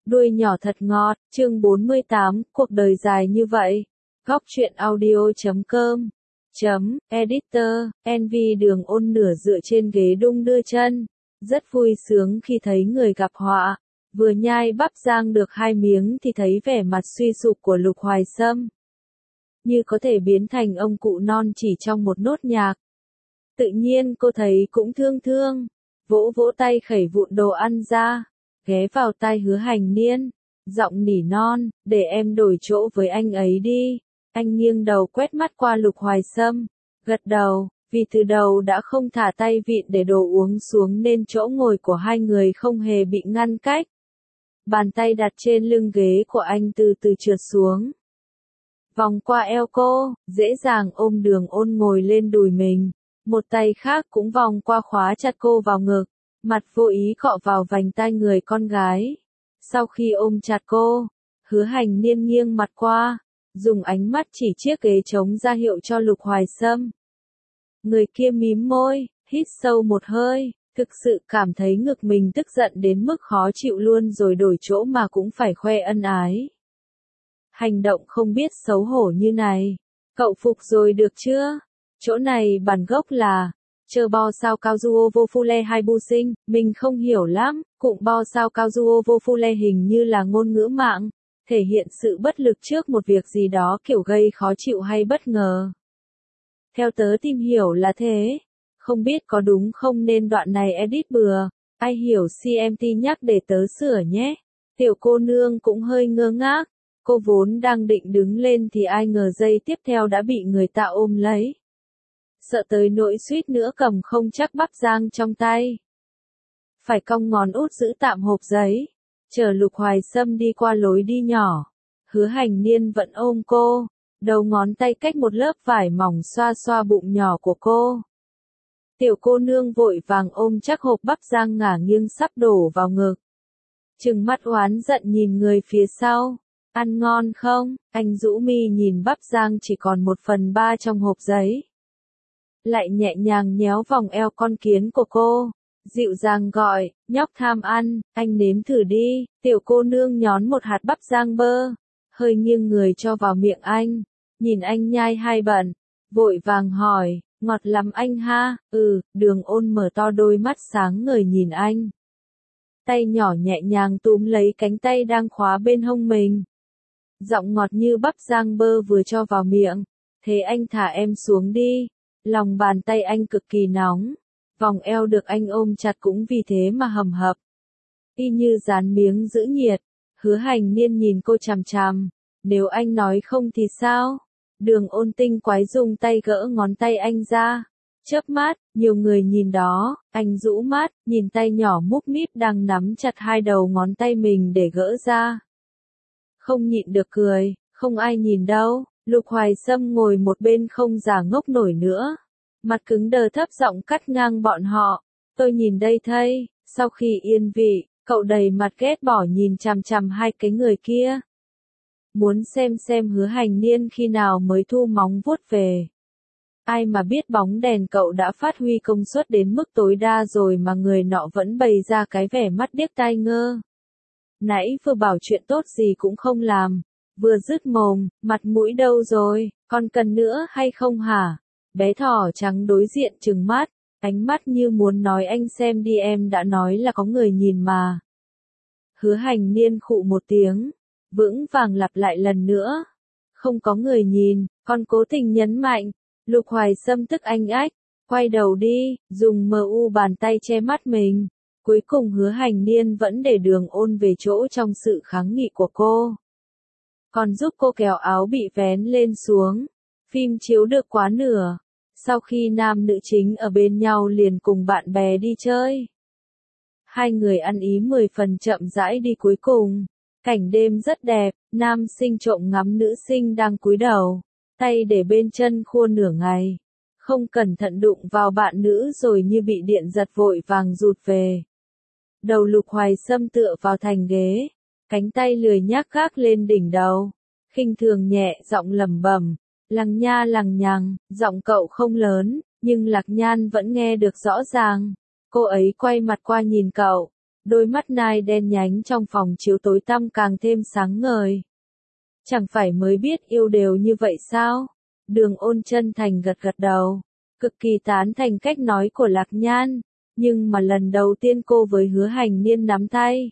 Đuôi nhỏ thật ngọt, chương 48, cuộc đời dài như vậy. Góc truyện audio.com Editor, NV Đường Ôn nửa dựa trên ghế đung đưa chân. Rất vui sướng khi thấy người gặp họa. Vừa nhai bắp rang được 2 miếng thì thấy vẻ mặt suy sụp của Lục Hoài Sâm. Như có thể biến thành ông cụ non chỉ trong một nốt nhạc. Tự nhiên cô thấy cũng thương thương. Vỗ vỗ tay khẩy vụn đồ ăn ra. Ghé vào tai Hứa Hành Niên, giọng nỉ non, để em đổi chỗ với anh ấy đi. Anh nghiêng đầu quét mắt qua Lục Hoài Sâm, gật đầu, vì từ đầu đã không thả tay vịn để đồ uống xuống nên chỗ ngồi của hai người không hề bị ngăn cách. Bàn tay đặt trên lưng ghế của anh từ từ trượt xuống. Vòng qua eo cô, dễ dàng ôm Đường Ôn ngồi lên đùi mình. Một tay khác cũng vòng qua khóa chặt cô vào ngực. Mặt vô ý cọ vào vành tai người con gái. Sau khi ôm chặt cô, Hứa Hành Niên nghiêng mặt qua, dùng ánh mắt chỉ chiếc ghế trống ra hiệu cho Lục Hoài Sâm. Người kia mím môi, hít sâu một hơi, thực sự cảm thấy ngực mình tức giận đến mức khó chịu luôn rồi đổi chỗ mà cũng phải khoe ân ái. Hành động không biết xấu hổ như này, cậu phục rồi được chưa? Chỗ này bản gốc là chờ bo sao cao duo vô phu le hai bu sinh, mình không hiểu lắm, cụm bo sao cao duo vô phu le hình như là ngôn ngữ mạng, thể hiện sự bất lực trước một việc gì đó kiểu gây khó chịu hay bất ngờ. Theo tớ tìm hiểu là thế, không biết có đúng không nên đoạn này edit bừa, ai hiểu CMT nhắc để tớ sửa nhé. Tiểu cô nương cũng hơi ngơ ngác, cô vốn đang định đứng lên thì ai ngờ giây tiếp theo đã bị người ta ôm lấy. Sợ tới nỗi suýt nữa cầm không chắc bắp rang trong tay. Phải cong ngón út giữ tạm hộp giấy. Chờ Lục Hoài Sâm đi qua lối đi nhỏ. Hứa Hành Niên vẫn ôm cô. Đầu ngón tay cách một lớp vải mỏng xoa xoa bụng nhỏ của cô. Tiểu cô nương vội vàng ôm chắc hộp bắp rang ngả nghiêng sắp đổ vào ngực. Trừng mắt oán giận nhìn người phía sau. Ăn ngon không? Anh rũ mi nhìn bắp rang chỉ còn 1/3 trong hộp giấy. Lại nhẹ nhàng nhéo vòng eo con kiến của cô, dịu dàng gọi, nhóc tham ăn, anh nếm thử đi. Tiểu cô nương nhón một hạt bắp rang bơ, hơi nghiêng người cho vào miệng anh, nhìn anh nhai hai bận, vội vàng hỏi, ngọt lắm anh ha? Đường Ôn mở to đôi mắt sáng ngời nhìn anh. Tay nhỏ nhẹ nhàng túm lấy cánh tay đang khóa bên hông mình. Giọng ngọt như bắp rang bơ vừa cho vào miệng, thế anh thả em xuống đi. Lòng bàn tay anh cực kỳ nóng, vòng eo được anh ôm chặt cũng vì thế mà hầm hập. Y như dán miếng giữ nhiệt, Hứa Hành Niên nhìn cô chằm chằm, nếu anh nói không thì sao? Đường Ôn tinh quái dùng tay gỡ ngón tay anh ra, chớp mắt, nhiều người nhìn đó, anh rũ mắt, nhìn tay nhỏ múp míp đang nắm chặt hai đầu ngón tay mình để gỡ ra. Không nhịn được cười, không ai nhìn đâu. Lục Hoài Sâm ngồi một bên không giả ngốc nổi nữa. Mặt cứng đờ thấp giọng cắt ngang bọn họ. Tôi nhìn đây thấy, sau khi yên vị, cậu đầy mặt ghét bỏ nhìn chằm chằm hai cái người kia. Muốn xem Hứa Hành Niên khi nào mới thu móng vuốt về. Ai mà biết bóng đèn cậu đã phát huy công suất đến mức tối đa rồi mà người nọ vẫn bày ra cái vẻ mắt điếc tai ngơ. Nãy vừa bảo chuyện tốt gì cũng không làm. Vừa dứt mồm, mặt mũi đâu rồi, còn cần nữa hay không hả? Bé thỏ trắng đối diện trừng mắt, ánh mắt như muốn nói anh xem đi em đã nói là có người nhìn mà. Hứa Hành Niên khụ một tiếng, vững vàng lặp lại lần nữa. Không có người nhìn, còn cố tình nhấn mạnh. Lục Hoài Sâm tức anh ách, quay đầu đi, dùng mu bàn tay che mắt mình. Cuối cùng Hứa Hành Niên vẫn để Đường Ôn về chỗ trong sự kháng nghị của cô. Còn giúp cô kéo áo bị vén lên xuống. Phim chiếu được quá nửa. Sau khi nam nữ chính ở bên nhau liền cùng bạn bè đi chơi. Hai người ăn ý 10 phần chậm rãi đi cuối cùng. Cảnh đêm rất đẹp, nam sinh trộm ngắm nữ sinh đang cúi đầu. Tay để bên chân khua nửa ngày. Không cẩn thận đụng vào bạn nữ rồi như bị điện giật vội vàng rụt về. Đầu Lục Hoài Sâm tựa vào thành ghế. Cánh tay lười nhác gác lên đỉnh đầu, khinh thường nhẹ giọng lẩm bẩm, lằng nha lằng nhằng, giọng cậu không lớn, nhưng Lạc Nhan vẫn nghe được rõ ràng. Cô ấy quay mặt qua nhìn cậu, Đôi mắt nai đen nhánh trong phòng chiếu tối tăm càng thêm sáng ngời. Chẳng phải mới biết yêu đều như vậy sao? Đường Ôn chân thành gật gật đầu, cực kỳ tán thành cách nói của Lạc Nhan, nhưng mà lần đầu tiên cô với Hứa Hành Niên nắm tay.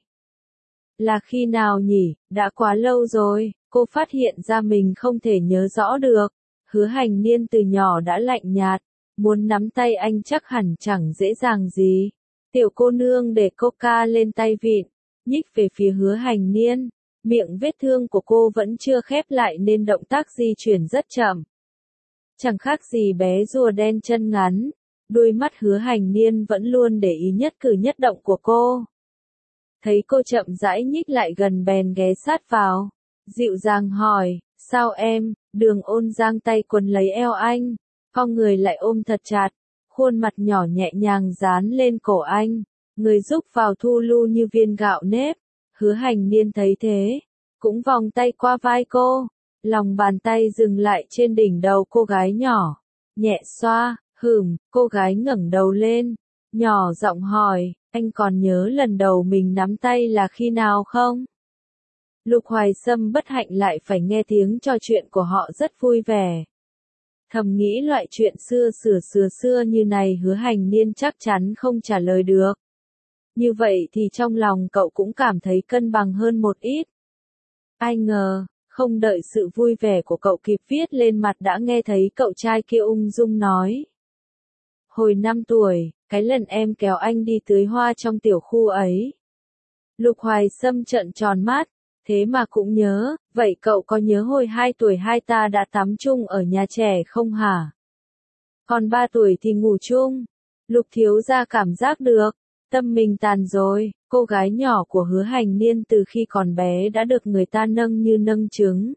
Là khi nào nhỉ, đã quá lâu rồi, cô phát hiện ra mình không thể nhớ rõ được. Hứa Hành Niên từ nhỏ đã lạnh nhạt, muốn nắm tay anh chắc hẳn chẳng dễ dàng gì. Tiểu cô nương để coca lên tay vịn, nhích về phía Hứa Hành Niên, miệng vết thương của cô vẫn chưa khép lại nên động tác di chuyển rất chậm. Chẳng khác gì bé rùa đen chân ngắn, đôi mắt Hứa Hành Niên vẫn luôn để ý nhất cử nhất động của cô. Thấy cô chậm rãi nhích lại gần bèn ghé sát vào, dịu dàng hỏi, sao em? Đường Ôn giang tay quấn lấy eo anh, cong người lại ôm thật chặt, khuôn mặt nhỏ nhẹ nhàng dán lên cổ anh, người rúc vào thu lu như viên gạo nếp. Hứa Hành Niên thấy thế, cũng vòng tay qua vai cô, lòng bàn tay dừng lại trên đỉnh đầu cô gái nhỏ, nhẹ xoa. Cô gái ngẩng đầu lên, nhỏ giọng hỏi, anh còn nhớ lần đầu mình nắm tay là khi nào không? Lục Hoài Sâm bất hạnh lại phải nghe tiếng trò chuyện của họ rất vui vẻ. Thầm nghĩ loại chuyện xưa như này Hứa Hành Niên chắc chắn không trả lời được. Như vậy thì trong lòng cậu cũng cảm thấy cân bằng hơn một ít. Ai ngờ, không đợi sự vui vẻ của cậu kịp viết lên mặt đã nghe thấy cậu trai kia ung dung nói. Hồi 5 tuổi, cái lần em kéo anh đi tưới hoa trong tiểu khu ấy. Lục Hoài Sâm trợn tròn mắt, thế mà cũng nhớ, vậy cậu có nhớ hồi 2 tuổi hai ta đã tắm chung ở nhà trẻ không hả? Còn 3 tuổi thì ngủ chung. Lục thiếu gia cảm giác được, tâm mình tàn rồi, cô gái nhỏ của Hứa Hành Niên từ khi còn bé đã được người ta nâng như nâng trứng.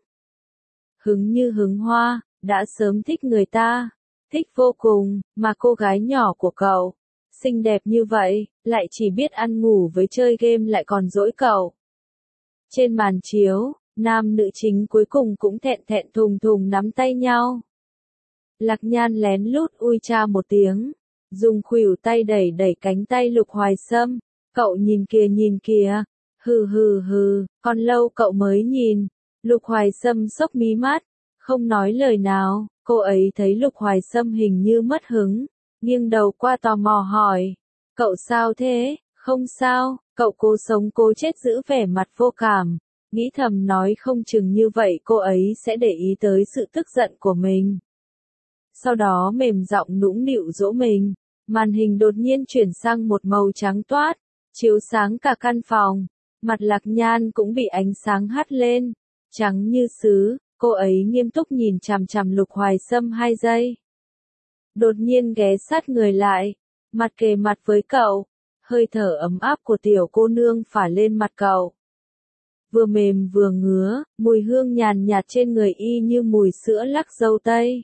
Hứng như hứng hoa, đã sớm thích người ta. Thích vô cùng, mà cô gái nhỏ của cậu, xinh đẹp như vậy, lại chỉ biết ăn ngủ với chơi game lại còn dỗi cậu. Trên màn chiếu, nam nữ chính cuối cùng cũng thẹn thẹn thùng thùng nắm tay nhau. Lạc Nhan lén lút ui cha một tiếng, dùng khuỷu tay đẩy đẩy cánh tay Lục Hoài Sâm, cậu nhìn kìa, hừ, còn lâu cậu mới nhìn. Lục Hoài Sâm sốc mí mắt, không nói lời nào. Cô ấy thấy Lục Hoài Sâm hình như mất hứng, nghiêng đầu qua tò mò hỏi, cậu sao thế? Không sao, cậu cố sống cố chết giữ vẻ mặt vô cảm, nghĩ thầm nói không chừng như vậy cô ấy sẽ để ý tới sự tức giận của mình. Sau đó mềm giọng nũng nịu dỗ mình, màn hình đột nhiên chuyển sang một màu trắng toát, chiếu sáng cả căn phòng, mặt Lạc Nhan cũng bị ánh sáng hắt lên, trắng như sứ. Cô ấy nghiêm túc nhìn chằm chằm Lục Hoài Sâm 2 giây. Đột nhiên ghé sát người lại, mặt kề mặt với cậu, hơi thở ấm áp của tiểu cô nương phả lên mặt cậu. Vừa mềm vừa ngứa, mùi hương nhàn nhạt trên người y như mùi sữa lắc dâu tây.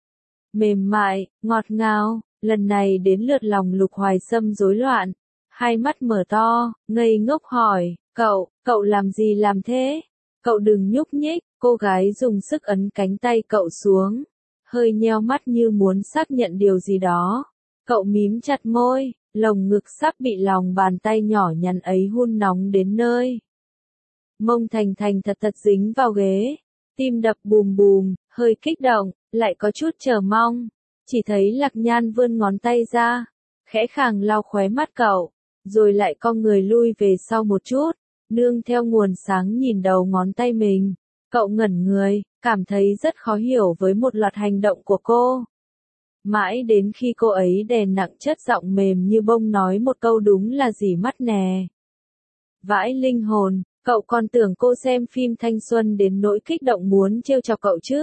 Mềm mại, ngọt ngào, lần này đến lượt lòng Lục Hoài Sâm rối loạn, hai mắt mở to, ngây ngốc hỏi, cậu làm gì làm thế? Cậu đừng nhúc nhích. Cô gái dùng sức ấn cánh tay cậu xuống, hơi nheo mắt như muốn xác nhận điều gì đó. Cậu mím chặt môi, lồng ngực sắp bị lòng bàn tay nhỏ nhắn ấy hun nóng đến nơi. Mông thành thành thật dính vào ghế, tim đập bùm bùm, hơi kích động, lại có chút chờ mong. Chỉ thấy Lạc Nhan vươn ngón tay ra, khẽ khàng lau khóe mắt cậu, rồi lại cong người lui về sau một chút, nương theo nguồn sáng nhìn đầu ngón tay mình. Cậu ngẩn người, cảm thấy rất khó hiểu với một loạt hành động của cô. Mãi đến khi cô ấy đè nặng chất giọng mềm như bông nói một câu đúng là gì mắt nè. Vãi linh hồn, cậu còn tưởng cô xem phim thanh xuân đến nỗi kích động muốn trêu chọc cậu chứ.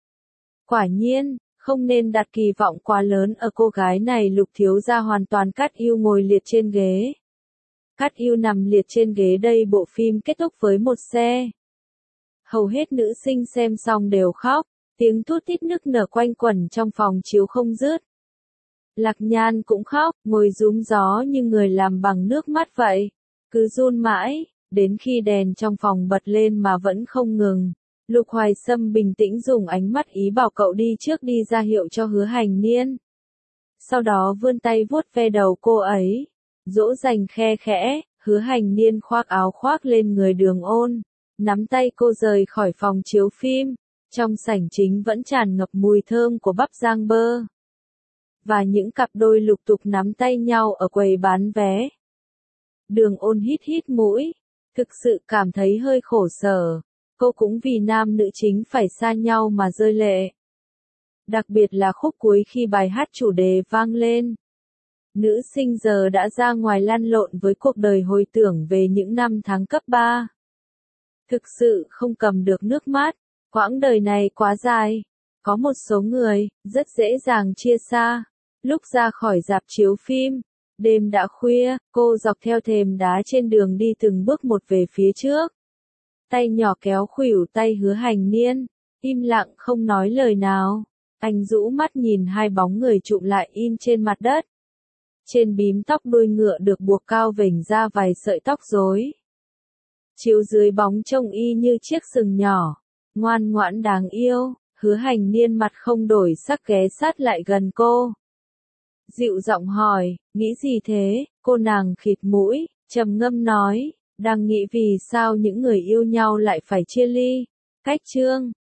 Quả nhiên, không nên đặt kỳ vọng quá lớn ở cô gái này. Lục thiếu gia hoàn toàn cắt yêu ngồi liệt trên ghế. Cắt yêu nằm liệt trên ghế đây bộ phim kết thúc với một xe. Hầu hết nữ sinh xem xong đều khóc, tiếng thút thít nức nở quanh quẩn trong phòng chiếu không dứt. Lạc Nhan cũng khóc, ngồi rúm gió như người làm bằng nước mắt vậy, cứ run mãi, đến khi đèn trong phòng bật lên mà vẫn không ngừng. Lục Hoài Sâm bình tĩnh dùng ánh mắt ý bảo cậu đi trước đi ra hiệu cho Hứa Hành Niên. Sau đó vươn tay vuốt ve đầu cô ấy, dỗ dành khe khẽ, Hứa Hành Niên khoác áo khoác lên người Đường Ôn, nắm tay cô rời khỏi phòng chiếu phim, trong sảnh chính vẫn tràn ngập mùi thơm của bắp rang bơ. Và những cặp đôi lục tục nắm tay nhau ở quầy bán vé. Đường Ôn hít hít mũi, thực sự cảm thấy hơi khổ sở, cô cũng vì nam nữ chính phải xa nhau mà rơi lệ. Đặc biệt là khúc cuối khi bài hát chủ đề vang lên. Nữ sinh giờ đã ra ngoài lăn lộn với cuộc đời hồi tưởng về những năm tháng cấp 3. Thực sự không cầm được nước mắt, quãng đời này quá dài. Có một số người, rất dễ dàng chia xa. Lúc ra khỏi rạp chiếu phim, đêm đã khuya, cô dọc theo thềm đá trên đường đi từng bước một về phía trước. Tay nhỏ kéo khuỷu tay Hứa Hành Niên, im lặng không nói lời nào. Anh rũ mắt nhìn hai bóng người chụm lại in trên mặt đất. Trên bím tóc đuôi ngựa được buộc cao vểnh ra vài sợi tóc rối. Chiếu dưới bóng trông y như chiếc sừng nhỏ, ngoan ngoãn đáng yêu. Hứa Hành Niên mặt không đổi sắc ghé sát lại gần cô. Dịu giọng hỏi, nghĩ gì thế? Cô nàng khịt mũi, trầm ngâm nói, đang nghĩ vì sao những người yêu nhau lại phải chia ly. Cách chương